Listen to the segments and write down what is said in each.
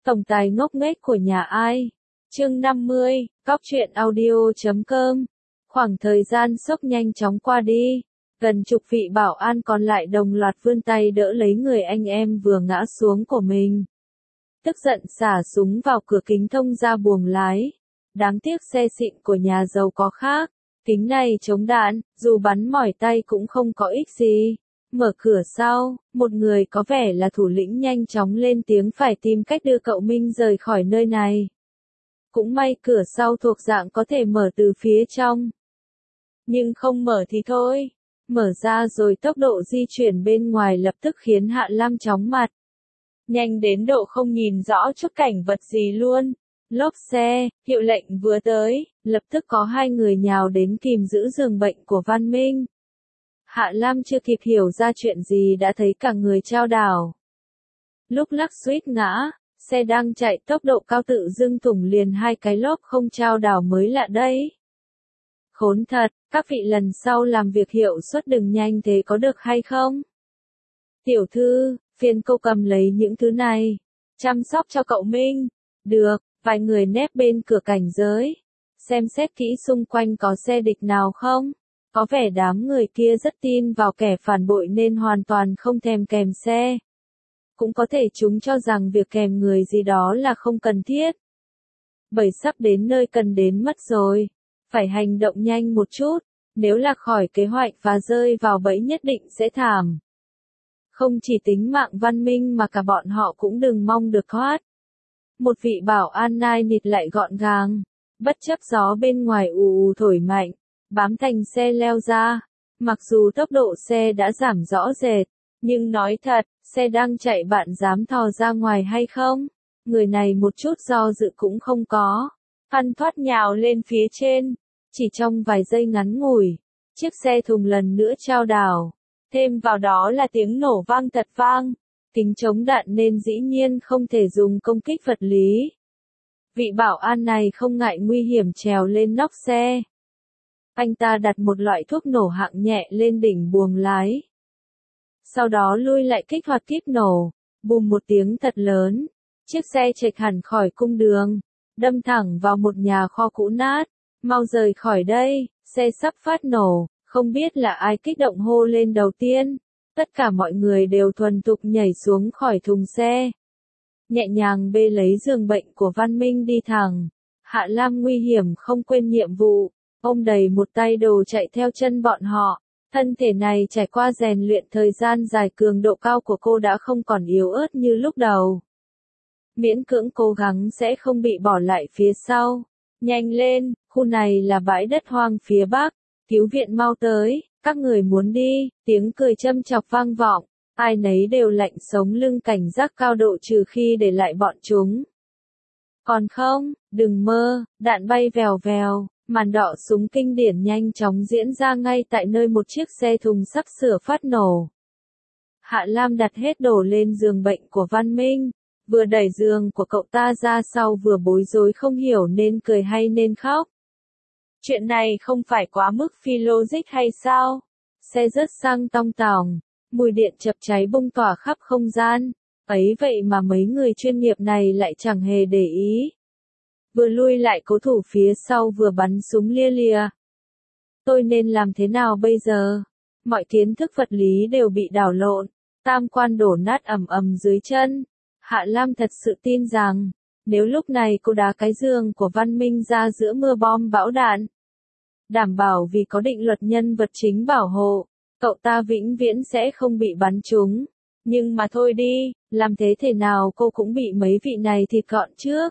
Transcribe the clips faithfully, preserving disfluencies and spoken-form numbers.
Tổng tài ngốc nghếch của nhà ai? Chương năm mươi, Cóc truyện audio chấm com. Khoảng thời gian sốc nhanh chóng qua đi, gần chục vị bảo an còn lại đồng loạt vươn tay đỡ lấy người anh em vừa ngã xuống của mình. Tức giận xả súng vào cửa kính thông ra buồng lái. Đáng tiếc xe xịn của nhà giàu có khác, kính này chống đạn, dù bắn mỏi tay cũng không có ích gì. Mở cửa sau, một người có vẻ là thủ lĩnh nhanh chóng lên tiếng phải tìm cách đưa cậu Minh rời khỏi nơi này. Cũng may cửa sau thuộc dạng có thể mở từ phía trong. Nhưng không mở thì thôi. Mở ra rồi tốc độ di chuyển bên ngoài lập tức khiến Hạ Lam chóng mặt. Nhanh đến độ không nhìn rõ chút cảnh vật gì luôn. Lốp xe, hiệu lệnh vừa tới, lập tức có hai người nhào đến kìm giữ giường bệnh của Văn Minh. Hạ Lam chưa kịp hiểu ra chuyện gì đã thấy cả người chao đảo. Lúc lắc suýt ngã, xe đang chạy tốc độ cao tự dưng thủng liền hai cái lốp không chao đảo mới lạ đấy. Khốn thật, các vị lần sau làm việc hiệu suất đừng nhanh thế có được hay không? Tiểu thư, phiền cô cầm lấy những thứ này, chăm sóc cho cậu Minh. Được, vài người nép bên cửa cảnh giới. Xem xét kỹ xung quanh có xe địch nào không? Có vẻ đám người kia rất tin vào kẻ phản bội nên hoàn toàn không thèm kèm xe. Cũng có thể chúng cho rằng việc kèm người gì đó là không cần thiết. Bởi sắp đến nơi cần đến mất rồi. Phải hành động nhanh một chút, nếu lạc khỏi kế hoạch và rơi vào bẫy nhất định sẽ thảm. Không chỉ tính mạng Văn Minh mà cả bọn họ cũng đừng mong được thoát. Một vị bảo an nai nịt lại gọn gàng, bất chấp gió bên ngoài ù ù thổi mạnh, bám thành xe leo ra. Mặc dù tốc độ xe đã giảm rõ rệt, nhưng nói thật, xe đang chạy bạn dám thò ra ngoài hay không? Người này một chút do dự cũng không có. Ăn thoát nhào lên phía trên. Chỉ trong vài giây ngắn ngủi, chiếc xe thùng lần nữa chao đảo. Thêm vào đó là tiếng nổ vang thật vang. Kính chống đạn nên dĩ nhiên không thể dùng công kích vật lý. Vị bảo an này không ngại nguy hiểm trèo lên nóc xe. Anh ta đặt một loại thuốc nổ hạng nhẹ lên đỉnh buồng lái. Sau đó lui lại kích hoạt kíp nổ, bùm một tiếng thật lớn. Chiếc xe chệch hẳn khỏi cung đường, đâm thẳng vào một nhà kho cũ nát. Mau rời khỏi đây, xe sắp phát nổ, không biết là ai kích động hô lên đầu tiên. Tất cả mọi người đều thuần thục nhảy xuống khỏi thùng xe. Nhẹ nhàng bê lấy giường bệnh của Văn Minh đi thẳng. Hạ Lam nguy hiểm không quên nhiệm vụ, ôm đầy một tay đồ chạy theo chân bọn họ. Thân thể này trải qua rèn luyện thời gian dài, cường độ cao của cô đã không còn yếu ớt như lúc đầu. Miễn cưỡng cố gắng sẽ không bị bỏ lại phía sau. Nhanh lên, khu này là bãi đất hoang phía bắc, cứu viện mau tới, các người muốn đi, tiếng cười châm chọc vang vọng, ai nấy đều lạnh sống lưng cảnh giác cao độ trừ khi để lại bọn chúng. Còn không, đừng mơ, đạn bay vèo vèo, màn đọ súng kinh điển nhanh chóng diễn ra ngay tại nơi một chiếc xe thùng sắp sửa phát nổ. Hạ Lam đặt hết đồ lên giường bệnh của Văn Minh. Vừa đẩy giường của cậu ta ra sau vừa bối rối không hiểu nên cười hay nên khóc. Chuyện này không phải quá mức phi logic hay sao? Xe rớt sang tong tòng, mùi điện chập cháy bung tỏa khắp không gian. Ấy vậy mà mấy người chuyên nghiệp này lại chẳng hề để ý. Vừa lui lại cố thủ phía sau vừa bắn súng lia lịa. Tôi nên làm thế nào bây giờ? Mọi kiến thức vật lý đều bị đảo lộn, tam quan đổ nát ầm ầm dưới chân. Hạ Lam thật sự tin rằng, nếu lúc này cô đá cái giường của Văn Minh ra giữa mưa bom bão đạn, đảm bảo vì có định luật nhân vật chính bảo hộ, cậu ta vĩnh viễn sẽ không bị bắn trúng. Nhưng mà thôi đi, làm thế thể nào cô cũng bị mấy vị này thịt gọn trước.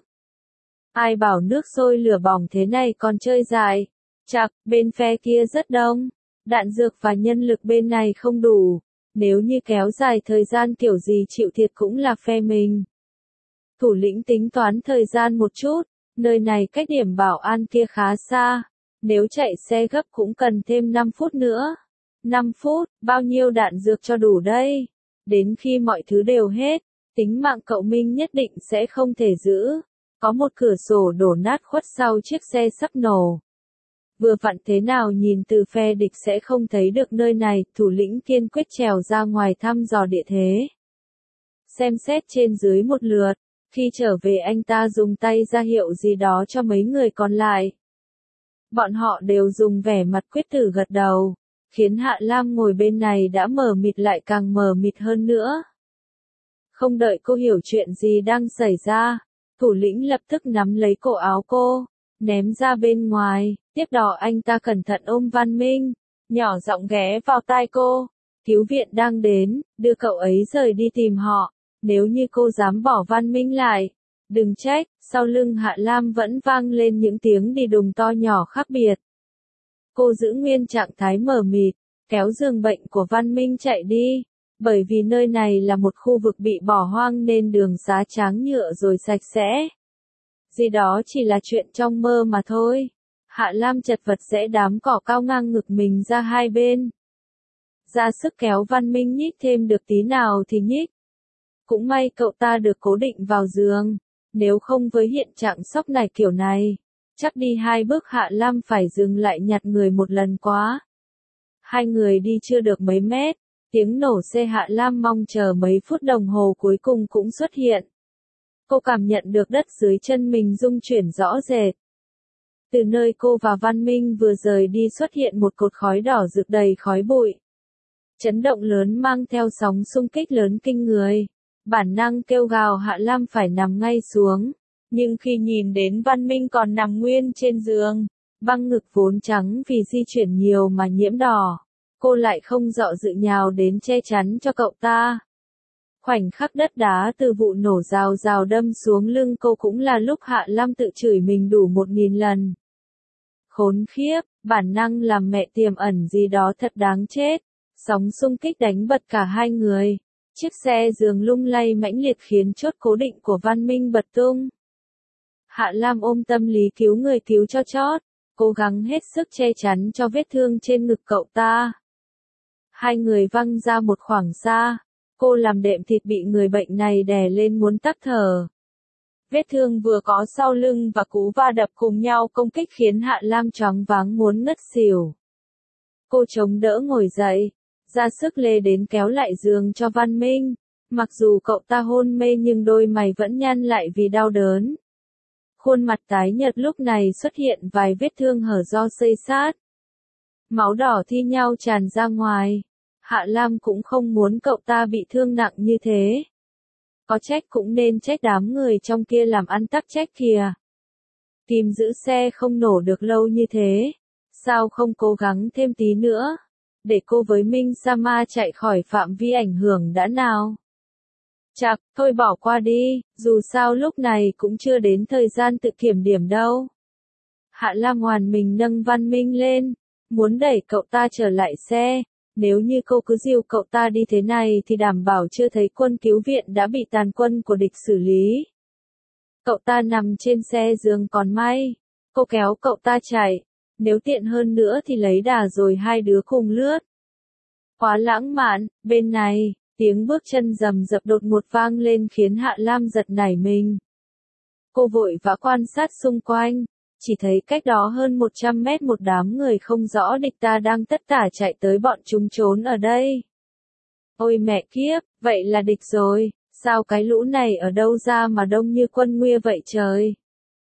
Ai bảo nước sôi lửa bỏng thế này còn chơi dài. Chạc, bên phe kia rất đông, đạn dược và nhân lực bên này không đủ. Nếu như kéo dài thời gian kiểu gì chịu thiệt cũng là phe mình. Thủ lĩnh tính toán thời gian một chút, nơi này cách điểm bảo an kia khá xa. Nếu chạy xe gấp cũng cần thêm năm phút nữa. năm phút, bao nhiêu đạn dược cho đủ đây? Đến khi mọi thứ đều hết, tính mạng cậu Minh nhất định sẽ không thể giữ. Có một cửa sổ đổ nát khuất sau chiếc xe sắp nổ. Vừa vặn thế nào nhìn từ phe địch sẽ không thấy được nơi này, thủ lĩnh kiên quyết trèo ra ngoài thăm dò địa thế. Xem xét trên dưới một lượt, Khi trở về anh ta dùng tay ra hiệu gì đó cho mấy người còn lại. Bọn họ đều dùng vẻ mặt quyết tử gật đầu, khiến Hạ Lam ngồi bên này đã mờ mịt lại càng mờ mịt hơn nữa. Không đợi cô hiểu chuyện gì đang xảy ra, thủ lĩnh lập tức nắm lấy cổ áo cô, ném ra bên ngoài, tiếp đó anh ta cẩn thận ôm Văn Minh, nhỏ giọng ghé vào tai cô, cứu viện đang đến, đưa cậu ấy rời đi tìm họ, nếu như cô dám bỏ Văn Minh lại, đừng trách. Sau lưng Hạ Lam vẫn vang lên những tiếng đi đùng to nhỏ khác biệt. Cô giữ nguyên trạng thái mờ mịt, kéo giường bệnh của Văn Minh chạy đi, bởi vì nơi này là một khu vực bị bỏ hoang nên đường xá tráng nhựa rồi sạch sẽ. Gì đó chỉ là chuyện trong mơ mà thôi. Hạ Lam chật vật rẽ đám cỏ cao ngang ngực mình ra hai bên. Ra sức kéo Văn Minh nhích thêm được tí nào thì nhích. Cũng may cậu ta được cố định vào giường. Nếu không với hiện trạng sốc này kiểu này, chắc đi hai bước Hạ Lam phải dừng lại nhặt người một lần quá. Hai người đi chưa được mấy mét, tiếng nổ xe Hạ Lam mong chờ mấy phút đồng hồ cuối cùng cũng xuất hiện. Cô cảm nhận được đất dưới chân mình rung chuyển rõ rệt. Từ nơi cô và Văn Minh vừa rời đi xuất hiện một cột khói đỏ rực đầy khói bụi. Chấn động lớn mang theo sóng xung kích lớn kinh người. Bản năng kêu gào Hạ Lam phải nằm ngay xuống, nhưng khi nhìn đến Văn Minh còn nằm nguyên trên giường, băng ngực vốn trắng vì di chuyển nhiều mà nhiễm đỏ, cô lại không dọ dự nhào đến che chắn cho cậu ta. Khoảnh khắc đất đá từ vụ nổ rào rào đâm xuống lưng cô cũng là lúc Hạ Lam tự chửi mình đủ một nghìn lần. Khốn khiếp, bản năng làm mẹ tiềm ẩn gì đó thật đáng chết. Sóng xung kích đánh bật cả hai người. Chiếc xe giường lung lay mãnh liệt khiến chốt cố định của Văn Minh bật tung. Hạ Lam ôm tâm lý cứu người cứu cho chót, cố gắng hết sức che chắn cho vết thương trên ngực cậu ta. Hai người văng ra một khoảng xa, cô làm đệm thịt bị người bệnh này đè lên muốn tắc thở. Vết thương vừa có sau lưng và cú va đập cùng nhau công kích khiến Hạ Lam choáng váng muốn ngất xỉu. Cô chống đỡ ngồi dậy, ra sức lê đến kéo lại giường cho Văn Minh, mặc dù cậu ta hôn mê nhưng đôi mày vẫn nhăn lại vì đau đớn. Khuôn mặt tái nhợt lúc này xuất hiện vài vết thương hở do xây sát. Máu đỏ thi nhau tràn ra ngoài. Hạ Lam cũng không muốn cậu ta bị thương nặng như thế. Có trách cũng nên trách đám người trong kia làm ăn tắc trách kìa. Kìm giữ xe không nổ được lâu như thế. Sao không cố gắng thêm tí nữa? Để cô với Minh Sama chạy khỏi phạm vi ảnh hưởng đã nào. Chạc, thôi bỏ qua đi, dù sao lúc này cũng chưa đến thời gian tự kiểm điểm đâu. Hạ Lam hoàn mình nâng Văn Minh lên, muốn đẩy cậu ta trở lại xe. Nếu như cô cứ dìu cậu ta đi thế này thì đảm bảo chưa thấy quân cứu viện đã bị tàn quân của địch xử lý. Cậu ta nằm trên xe giường còn may. Cô kéo cậu ta chạy. Nếu tiện hơn nữa thì lấy đà rồi hai đứa cùng lướt. Quá lãng mạn, bên này, tiếng bước chân rầm rập đột ngột vang lên khiến Hạ Lam giật nảy mình. Cô vội vã quan sát xung quanh, chỉ thấy cách đó hơn một trăm mét một đám người không rõ địch ta đang tất tả chạy tới bọn chúng trốn ở đây. Ôi mẹ kiếp, vậy là địch rồi, sao cái lũ này ở đâu ra mà đông như quân Nguya vậy trời.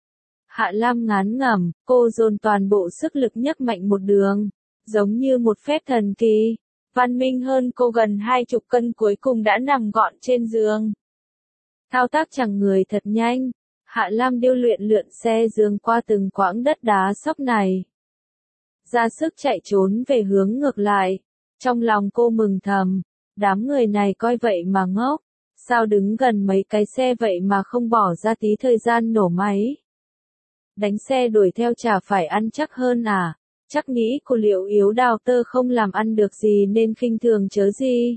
Hạ Lam ngán ngẩm, cô dồn toàn bộ sức lực nhấc mạnh một đường, giống như một phép thần kỳ. Văn Minh hơn cô gần hai chục cân cuối cùng đã nằm gọn trên giường. Thao tác chẳng người thật nhanh, Hạ Lam điêu luyện lượn xe giường qua từng quãng đất đá sóc này. Ra sức chạy trốn về hướng ngược lại, trong lòng cô mừng thầm, đám người này coi vậy mà ngốc, sao đứng gần mấy cái xe vậy mà không bỏ ra tí thời gian nổ máy. Đánh xe đuổi theo chả phải ăn chắc hơn à, chắc nghĩ cô liệu yếu đào tơ không làm ăn được gì nên khinh thường chớ gì.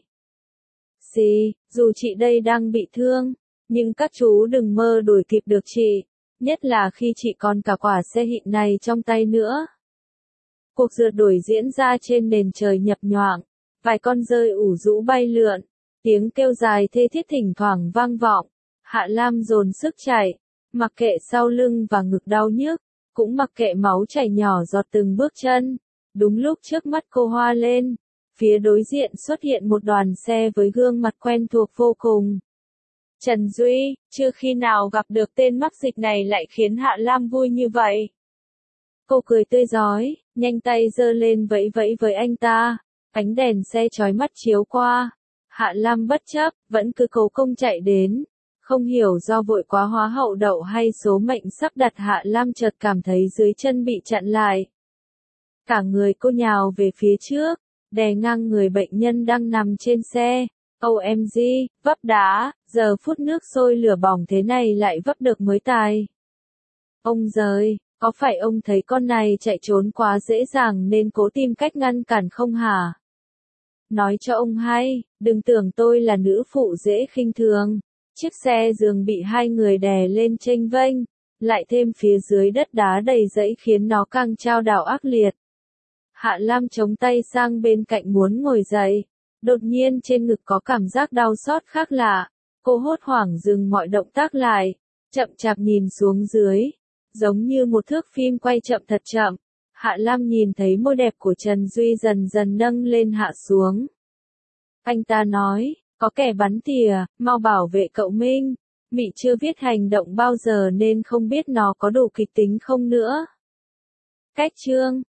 Xì, dù chị đây đang bị thương, nhưng các chú đừng mơ đuổi kịp được chị, nhất là khi chị còn cả quả xe hịn này trong tay nữa. Cuộc rượt đuổi diễn ra trên nền trời nhập nhoạng, vài con dơi ủ rũ bay lượn, tiếng kêu dài thê thiết thỉnh thoảng vang vọng. Hạ Lam dồn sức chạy, mặc kệ sau lưng và ngực đau nhức, cũng mặc kệ máu chảy nhỏ giọt từng bước chân. Đúng lúc trước mắt cô hoa lên, phía đối diện xuất hiện một đoàn xe với gương mặt quen thuộc vô cùng. Trần Duy, chưa khi nào gặp được tên mắc dịch này lại khiến Hạ Lam vui như vậy. Cô cười tươi rói, nhanh tay giơ lên vẫy vẫy với anh ta. Ánh đèn xe chói mắt chiếu qua. Hạ Lam bất chấp, vẫn cứ cố công chạy đến. Không hiểu do vội quá hóa hậu đậu hay số mệnh sắp đặt, Hạ Lam chợt cảm thấy dưới chân bị chặn lại. Cả người cô nhào về phía trước, đè ngang người bệnh nhân đang nằm trên xe. ô em giê, vấp đá, giờ phút nước sôi lửa bỏng thế này lại vấp được mới tài. Ông giời, có phải ông thấy con này chạy trốn quá dễ dàng nên cố tìm cách ngăn cản không hả? Nói cho ông hay, đừng tưởng tôi là nữ phụ dễ khinh thường. Chiếc xe giường bị hai người đè lên chênh vênh, lại thêm phía dưới đất đá đầy rẫy khiến nó càng chao đảo ác liệt. Hạ Lam chống tay sang bên cạnh muốn ngồi dậy. Đột nhiên trên ngực có cảm giác đau xót khác lạ. Cô hốt hoảng dừng mọi động tác lại, chậm chạp nhìn xuống dưới. Giống như một thước phim quay chậm thật chậm. Hạ Lam nhìn thấy môi đẹp của Trần Duy dần dần nâng lên hạ xuống. Anh ta nói, có kẻ bắn tỉa, mau bảo vệ cậu Minh. Mị chưa viết hành động bao giờ nên không biết nó có đủ kịch tính không nữa. Cách chương